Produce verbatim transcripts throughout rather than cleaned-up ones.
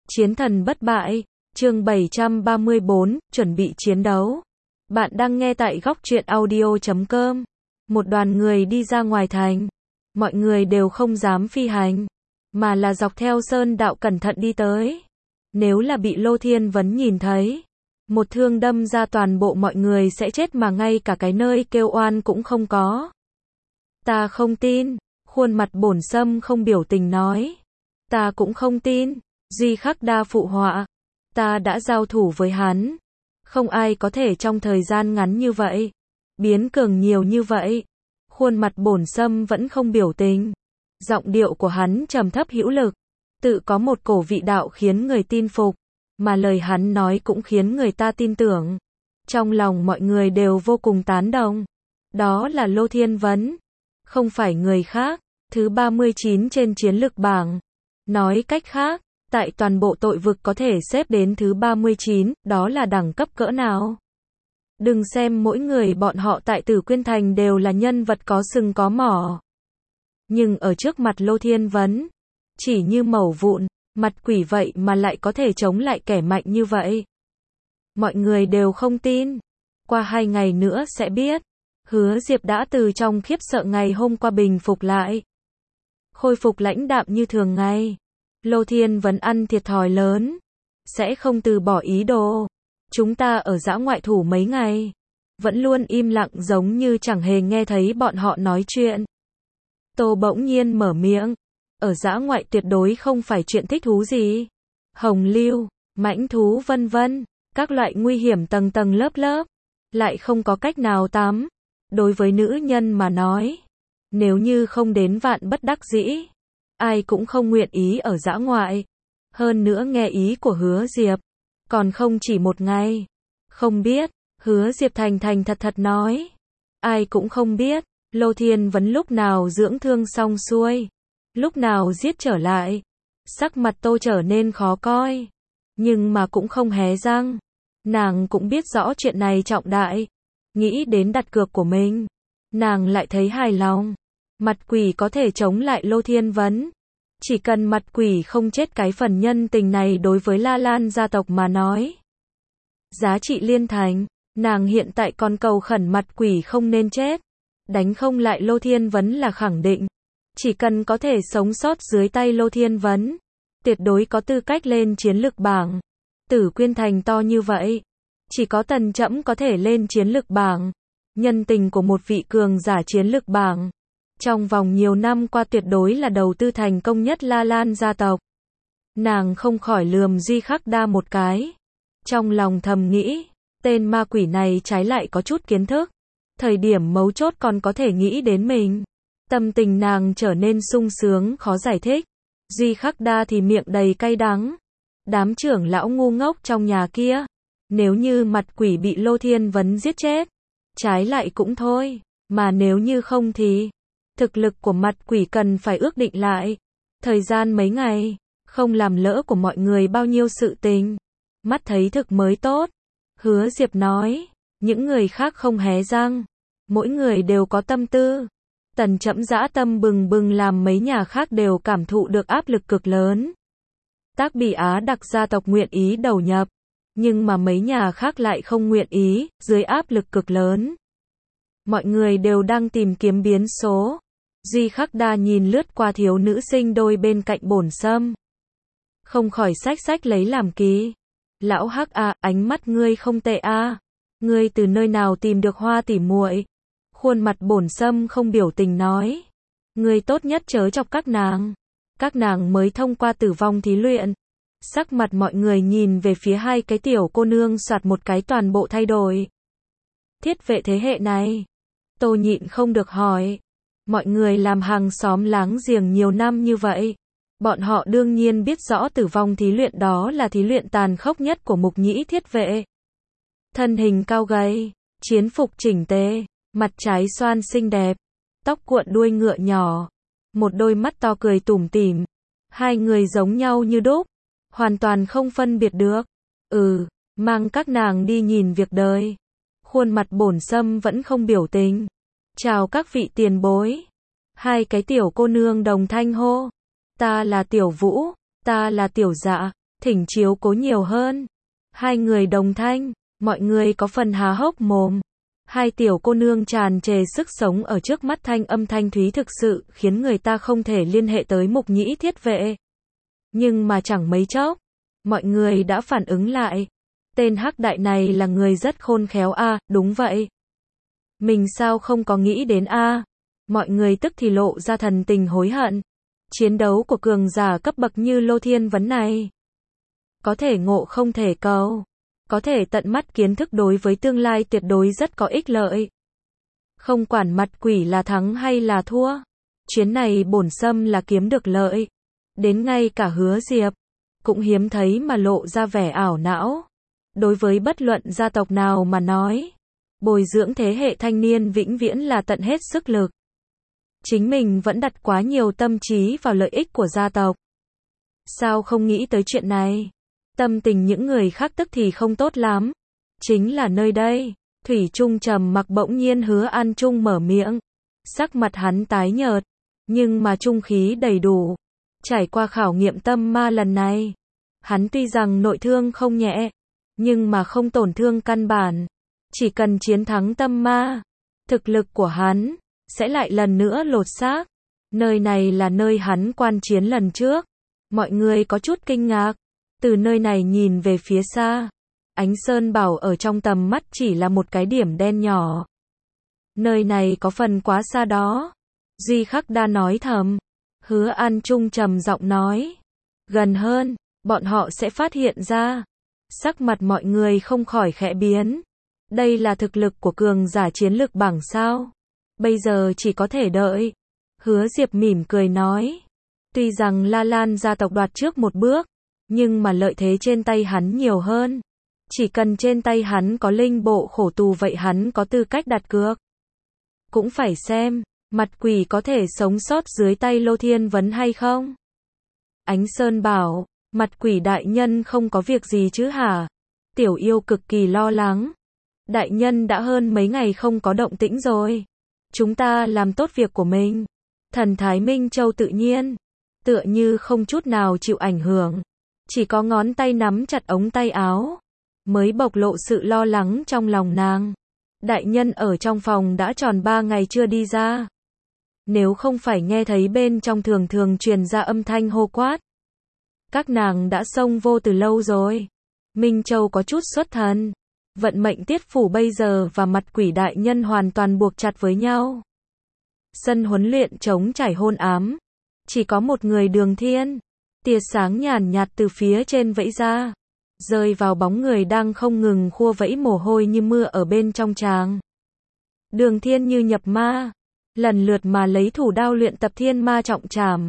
Chiến thần bất bại, chương bảy trăm ba mươi bốn, chuẩn bị chiến đấu. Bạn đang nghe tại góc truyện audio chấm com. Một đoàn người đi ra ngoài thành. Mọi người đều không dám phi hành, mà là dọc theo sơn đạo cẩn thận đi tới. Nếu là bị Lô Thiên Vấn nhìn thấy, một thương đâm ra toàn bộ mọi người sẽ chết mà ngay cả cái nơi kêu oan cũng không có. Ta không tin, khuôn mặt Bổn Sâm không biểu tình nói. Ta cũng không tin, Duy Khắc Đa phụ họa. Ta đã giao thủ với hắn. Không ai có thể trong thời gian ngắn như vậy biến cường nhiều như vậy. Khuôn mặt Bổn Sâm vẫn không biểu tình. Giọng điệu của hắn trầm thấp hữu lực, tự có một cổ vị đạo khiến người tin phục, mà lời hắn nói cũng khiến người ta tin tưởng. Trong lòng mọi người đều vô cùng tán đồng. Đó là Lô Thiên Vấn, không phải người khác, thứ ba mươi chín trên chiến lược bảng. Nói cách khác, tại toàn bộ tội vực có thể xếp đến thứ ba mươi chín, đó là đẳng cấp cỡ nào? Đừng xem mỗi người bọn họ tại Tử Quyên Thành đều là nhân vật có sừng có mỏ. Nhưng ở trước mặt Lô Thiên Vấn, chỉ như mẩu vụn, mặt quỷ vậy mà lại có thể chống lại kẻ mạnh như vậy. Mọi người đều không tin. Qua hai ngày nữa sẽ biết. Hứa Diệp đã từ trong khiếp sợ ngày hôm qua bình phục lại. Khôi phục lãnh đạm như thường ngày. Lô Thiên Vấn ăn thiệt thòi lớn, sẽ không từ bỏ ý đồ. Chúng ta ở dã ngoại thủ mấy ngày, vẫn luôn im lặng giống như chẳng hề nghe thấy bọn họ nói chuyện. Tô bỗng nhiên mở miệng. Ở dã ngoại tuyệt đối không phải chuyện thích thú gì. Hồng lưu, mãnh thú vân vân, các loại nguy hiểm tầng tầng lớp lớp, lại không có cách nào tắm. Đối với nữ nhân mà nói, nếu như không đến vạn bất đắc dĩ, ai cũng không nguyện ý ở dã ngoại. Hơn nữa nghe ý của Hứa Diệp, còn không chỉ một ngày. Không biết, Hứa Diệp thành thành thật thật nói. Ai cũng không biết, Lô Thiên Vấn lúc nào dưỡng thương xong xuôi, lúc nào giết trở lại. Sắc mặt Tô trở nên khó coi, nhưng mà cũng không hé răng. Nàng cũng biết rõ chuyện này trọng đại. Nghĩ đến đặt cược của mình, nàng lại thấy hài lòng. Mặt quỷ có thể chống lại Lô Thiên Vấn. Chỉ cần mặt quỷ không chết, cái phần nhân tình này đối với La Lan gia tộc mà nói, giá trị liên thành. Nàng hiện tại còn cầu khẩn mặt quỷ không nên chết. Đánh không lại Lô Thiên Vấn là khẳng định. Chỉ cần có thể sống sót dưới tay Lô Thiên Vấn, tuyệt đối có tư cách lên chiến lược bảng. Tử Quyên Thành to như vậy, chỉ có Tần Trẫm có thể lên chiến lược bảng. Nhân tình của một vị cường giả chiến lược bảng, trong vòng nhiều năm qua tuyệt đối là đầu tư thành công nhất La Lan gia tộc. Nàng không khỏi lườm Duy Khắc Đa một cái. Trong lòng thầm nghĩ, tên ma quỷ này trái lại có chút kiến thức. Thời điểm mấu chốt còn có thể nghĩ đến mình. Tâm tình nàng trở nên sung sướng khó giải thích. Duy Khắc Đa thì miệng đầy cay đắng. Đám trưởng lão ngu ngốc trong nhà kia, nếu như mặt quỷ bị Lô Thiên Vấn giết chết, trái lại cũng thôi. Mà nếu như không thì, thực lực của mặt quỷ cần phải ước định lại. Thời gian mấy ngày, không làm lỡ của mọi người bao nhiêu sự tình. Mắt thấy thực mới tốt. Hứa Diệp nói, những người khác không hé răng. Mỗi người đều có tâm tư. Tần Trẫm dã tâm bừng bừng làm mấy nhà khác đều cảm thụ được áp lực cực lớn. Tác Bỉ Á Đặc gia tộc nguyện ý đầu nhập, nhưng mà mấy nhà khác lại không nguyện ý, dưới áp lực cực lớn. Mọi người đều đang tìm kiếm biến số. Duy Khắc Đa nhìn lướt qua thiếu nữ sinh đôi bên cạnh Bổn Sâm, không khỏi xách xách lấy làm kỳ. Lão Hắc a, ánh mắt ngươi không tệ a. Ngươi từ nơi nào tìm được hoa tỉ muội? Khuôn mặt Bổn Sâm không biểu tình nói. Ngươi tốt nhất chớ chọc các nàng. Các nàng mới thông qua tử vong thí luyện. Sắc mặt mọi người nhìn về phía hai cái tiểu cô nương soạt một cái toàn bộ thay đổi. Thiết vệ thế hệ này. Tô nhịn không được hỏi. Mọi người làm hàng xóm láng giềng nhiều năm như vậy, bọn họ đương nhiên biết rõ tử vong thí luyện đó là thí luyện tàn khốc nhất của mục nhĩ thiết vệ. Thân hình cao gầy, chiến phục chỉnh tề, mặt trái xoan xinh đẹp, tóc cuộn đuôi ngựa nhỏ, một đôi mắt to cười tủm tỉm. Hai người giống nhau như đúc, hoàn toàn không phân biệt được. Ừ, mang các nàng đi nhìn việc đời. Khuôn mặt Bổn Sâm vẫn không biểu tình. Chào các vị tiền bối. Hai cái tiểu cô nương đồng thanh hô. Ta là Tiểu Vũ, ta là Tiểu Dạ. thỉnh chiếu cố nhiều hơn. Hai người đồng thanh, mọi người có phần há hốc mồm. Hai tiểu cô nương tràn trề sức sống ở trước mắt thanh âm thanh thúy thực sự khiến người ta không thể liên hệ tới Mục Nhĩ Thiết Vệ. Nhưng mà chẳng mấy chốc, mọi người đã phản ứng lại. Tên hắc đại này là người rất khôn khéo a, à, đúng vậy. Mình sao không có nghĩ đến a? À? Mọi người tức thì lộ ra thần tình hối hận. Chiến đấu của cường giả cấp bậc như Lô Thiên Vấn này, có thể ngộ không thể cầu, có thể tận mắt kiến thức đối với tương lai tuyệt đối rất có ích lợi. Không quản mặt quỷ là thắng hay là thua, chuyến này bổn sâm là kiếm được lợi. Đến ngay cả Hứa Diệp cũng hiếm thấy mà lộ ra vẻ ảo não. Đối với bất luận gia tộc nào mà nói, bồi dưỡng thế hệ thanh niên vĩnh viễn là tận hết sức lực. Chính mình vẫn đặt quá nhiều tâm trí vào lợi ích của gia tộc. Sao không nghĩ tới chuyện này? Tâm tình những người khác tức thì không tốt lắm. Chính là nơi đây, Thủy Trung trầm mặc bỗng nhiên Hứa An Trung mở miệng. Sắc mặt hắn tái nhợt, nhưng mà trung khí đầy đủ. Trải qua khảo nghiệm tâm ma lần này, hắn tuy rằng nội thương không nhẹ, nhưng mà không tổn thương căn bản. Chỉ cần chiến thắng tâm ma, thực lực của hắn sẽ lại lần nữa lột xác. Nơi này là nơi hắn quan chiến lần trước. Mọi người có chút kinh ngạc. Từ nơi này nhìn về phía xa, Ánh Sơn Bảo ở trong tầm mắt chỉ là một cái điểm đen nhỏ. Nơi này có phần quá xa đó. Duy Khắc Đa nói thầm. Hứa An Trung trầm giọng nói. Gần hơn, bọn họ sẽ phát hiện ra. Sắc mặt mọi người không khỏi khẽ biến. Đây là thực lực của cường giả chiến lực bảng sao? Bây giờ chỉ có thể đợi. Hứa Diệp mỉm cười nói. Tuy rằng La Lan gia tộc đoạt trước một bước, nhưng mà lợi thế trên tay hắn nhiều hơn. Chỉ cần trên tay hắn có linh bộ khổ tù vậy hắn có tư cách đặt cược. Cũng phải xem, mặt quỷ có thể sống sót dưới tay Lô Thiên Vấn hay không? Ánh Sơn bảo, mặt quỷ đại nhân không có việc gì chứ hả? Tiểu yêu cực kỳ lo lắng. Đại nhân đã hơn mấy ngày không có động tĩnh rồi. Chúng ta làm tốt việc của mình. Thần Thái Minh Châu tự nhiên, tựa như không chút nào chịu ảnh hưởng. Chỉ có ngón tay nắm chặt ống tay áo, mới bộc lộ sự lo lắng trong lòng nàng. Đại nhân ở trong phòng đã tròn ba ngày chưa đi ra. Nếu không phải nghe thấy bên trong thường thường truyền ra âm thanh hô quát. Các nàng đã xông vô từ lâu rồi. Minh Châu có chút xuất thần. Vận mệnh tiết phủ bây giờ và mặt quỷ đại nhân hoàn toàn buộc chặt với nhau. Sân huấn luyện trống trải hôn ám. Chỉ có một người Đường Thiên. Tia sáng nhàn nhạt từ phía trên vẫy ra, rơi vào bóng người đang không ngừng khua vẫy mồ hôi như mưa ở bên trong tràng. Đường Thiên như nhập ma, lần lượt mà lấy thủ đao luyện tập thiên ma trọng trảm.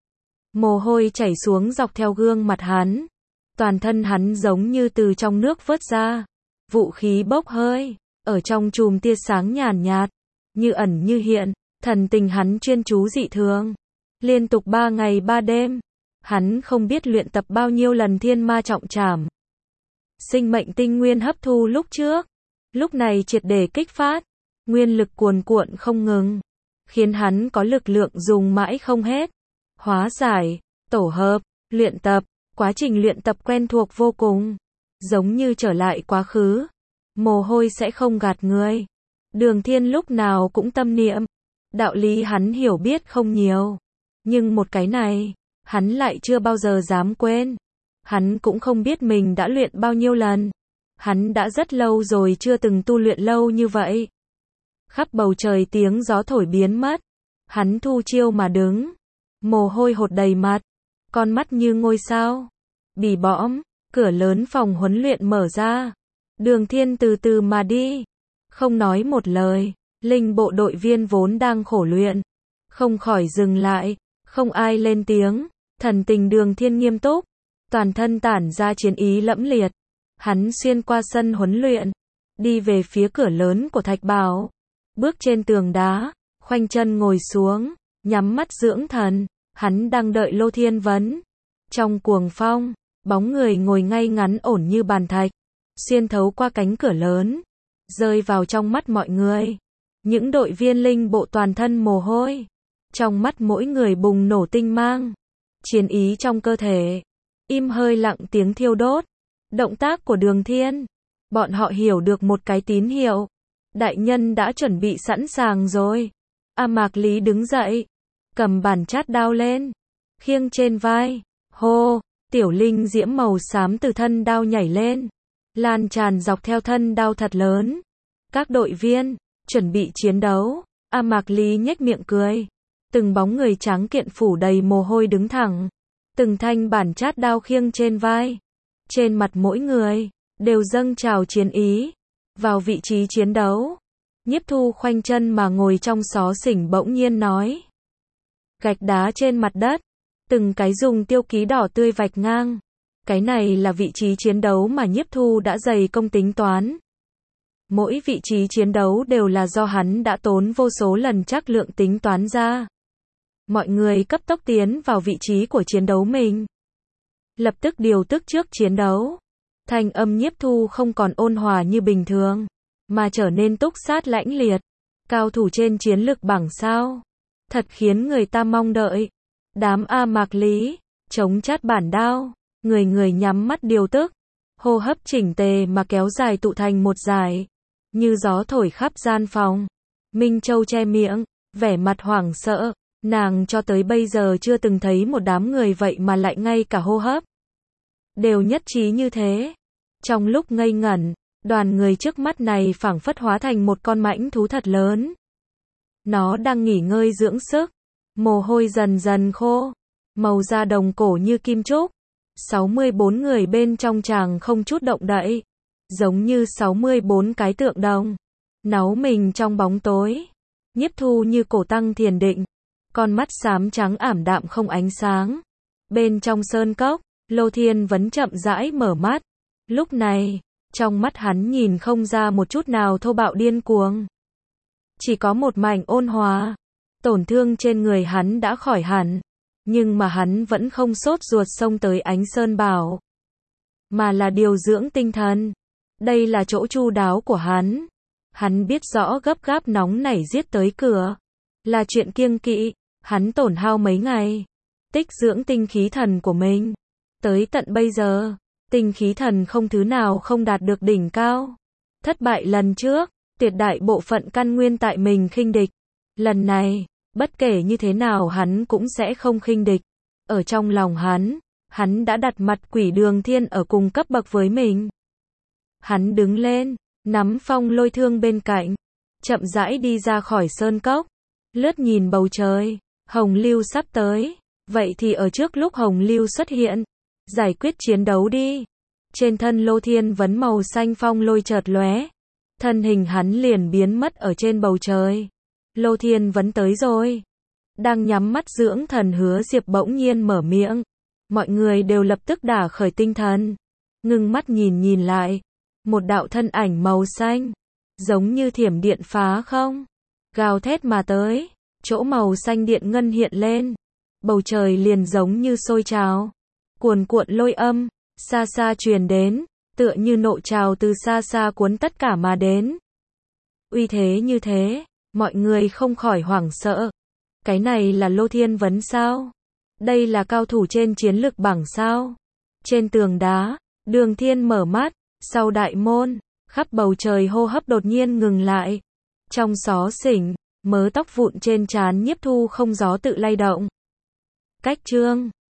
Mồ hôi chảy xuống dọc theo gương mặt hắn. Toàn thân hắn giống như từ trong nước vớt ra. Vũ khí bốc hơi, ở trong chùm tia sáng nhàn nhạt, như ẩn như hiện, thần tình hắn chuyên chú dị thường. Liên tục ba ngày ba đêm, hắn không biết luyện tập bao nhiêu lần thiên ma trọng trảm. Sinh mệnh tinh nguyên hấp thu lúc trước, lúc này triệt để kích phát, nguyên lực cuồn cuộn không ngừng, khiến hắn có lực lượng dùng mãi không hết. Hóa giải, tổ hợp, luyện tập, quá trình luyện tập quen thuộc vô cùng, giống như trở lại quá khứ. Mồ hôi sẽ không gạt người. Đường Thiên lúc nào cũng tâm niệm, đạo lý hắn hiểu biết không nhiều, nhưng một cái này, hắn lại chưa bao giờ dám quên. Hắn cũng không biết mình đã luyện bao nhiêu lần. Hắn đã rất lâu rồi chưa từng tu luyện lâu như vậy. Khắp bầu trời tiếng gió thổi biến mất. Hắn thu chiêu mà đứng. Mồ hôi hột đầy mặt. Con mắt như ngôi sao. Bì bõm. Cửa lớn phòng huấn luyện mở ra. Đường Thiên từ từ mà đi. Không nói một lời. Linh bộ đội viên vốn đang khổ luyện, không khỏi dừng lại. Không ai lên tiếng. Thần tình Đường Thiên nghiêm túc. Toàn thân tản ra chiến ý lẫm liệt. Hắn xuyên qua sân huấn luyện, đi về phía cửa lớn của Thạch Bảo. Bước trên tường đá, khoanh chân ngồi xuống, nhắm mắt dưỡng thần. Hắn đang đợi Lô Thiên Vấn. Trong cuồng phong, bóng người ngồi ngay ngắn ổn như bàn thạch, xuyên thấu qua cánh cửa lớn, rơi vào trong mắt mọi người. Những đội viên linh bộ toàn thân mồ hôi, trong mắt mỗi người bùng nổ tinh mang, chiến ý trong cơ thể. im hơi lặng tiếng thiêu đốt. Động tác của Đường Thiên. Bọn họ hiểu được một cái tín hiệu. Đại nhân đã chuẩn bị sẵn sàng rồi. A Mạc Lý đứng dậy. Cầm bản chát đao lên. Khiêng trên vai. Hô, tiểu linh diễm màu xám từ thân đao nhảy lên. Lan tràn dọc theo thân đao thật lớn. Các đội viên, chuẩn bị chiến đấu. A Mạc Lý nhếch miệng cười. Từng bóng người trắng kiện phủ đầy mồ hôi đứng thẳng. Từng thanh bản chát đao khiêng trên vai. Trên mặt mỗi người, đều dâng trào chiến ý. Vào vị trí chiến đấu. Nhiếp Thu khoanh chân mà ngồi trong xó xỉnh bỗng nhiên nói. Gạch đá trên mặt đất. Từng cái dùng tiêu ký đỏ tươi vạch ngang. Cái này là vị trí chiến đấu mà Nhiếp Thu đã dày công tính toán. Mỗi vị trí chiến đấu đều là do hắn đã tốn vô số lần trắc lượng tính toán ra. Mọi người cấp tốc tiến vào vị trí của chiến đấu mình. Lập tức điều tức trước chiến đấu. Thanh âm Nhiếp Thu không còn ôn hòa như bình thường, mà trở nên túc sát lãnh liệt. Cao thủ trên chiến lực bảng sao. Thật khiến người ta mong đợi. Đám A Mạc Lý, chống chát bản đao, người người nhắm mắt điều tức. Hô hấp chỉnh tề mà kéo dài tụ thành một dải. Như gió thổi khắp gian phòng. Minh Châu che miệng, vẻ mặt hoảng sợ. Nàng cho tới bây giờ chưa từng thấy một đám người vậy mà lại ngay cả hô hấp đều nhất trí như thế. Trong lúc ngây ngẩn, đoàn người trước mắt này phảng phất hóa thành một con mãnh thú thật lớn. Nó đang nghỉ ngơi dưỡng sức, mồ hôi dần dần khô, màu da đồng cổ như kim trúc. sáu mươi bốn người bên trong chàng không chút động đậy, giống như sáu mươi bốn cái tượng đồng, náu mình trong bóng tối. Nhiếp Thu như cổ tăng thiền định, con mắt xám trắng ảm đạm không ánh sáng. Bên trong sơn cốc, Lô Thiên Vấn chậm rãi mở mắt. Lúc này, trong mắt hắn nhìn không ra một chút nào thô bạo điên cuồng. Chỉ có một mảnh ôn hòa. Tổn thương trên người hắn đã khỏi hẳn. Nhưng mà hắn vẫn không sốt ruột xông tới Ánh Sơn Bảo. Mà là điều dưỡng tinh thần. Đây là chỗ chu đáo của hắn. Hắn biết rõ gấp gáp nóng nảy giết tới cửa là chuyện kiêng kỵ. Hắn tổn hao mấy ngày. Tích dưỡng tinh khí thần của mình. Tới tận bây giờ, tinh khí thần không thứ nào không đạt được đỉnh cao. Thất bại lần trước, tuyệt đại bộ phận căn nguyên tại mình khinh địch. Lần này, bất kể như thế nào hắn cũng sẽ không khinh địch. Ở trong lòng hắn, hắn đã đặt mặt quỷ Đường Thiên ở cùng cấp bậc với mình. Hắn đứng lên, nắm phong lôi thương bên cạnh, chậm rãi đi ra khỏi sơn cốc, lướt nhìn bầu trời. Hồng Lưu sắp tới, vậy thì ở trước lúc Hồng Lưu xuất hiện, giải quyết chiến đấu đi. Trên thân Lô Thiên Vấn màu xanh phong lôi chợt lóe, thân hình hắn liền biến mất ở trên bầu trời. Lô Thiên Vấn tới rồi. Đang nhắm mắt dưỡng thần Hứa Diệp bỗng nhiên mở miệng. Mọi người đều lập tức đả khởi tinh thần, ngưng mắt nhìn nhìn lại. Một đạo thân ảnh màu xanh, giống như thiểm điện phá không, gào thét mà tới. Chỗ màu xanh điện ngân hiện lên, bầu trời liền giống như sôi trào, cuồn cuộn lôi âm, xa xa truyền đến, tựa như nộ trào từ xa xa cuốn tất cả mà đến. Uy thế như thế, mọi người không khỏi hoảng sợ. Cái này là Lô Thiên Vấn sao? Đây là cao thủ trên chiến lực bảng sao? Trên tường đá, Đường Thiên mở mắt, sau đại môn, khắp bầu trời hô hấp đột nhiên ngừng lại. Trong xó xỉnh, mớ tóc vụn trên trán Nhiếp Thu không gió tự lay động. Cách chương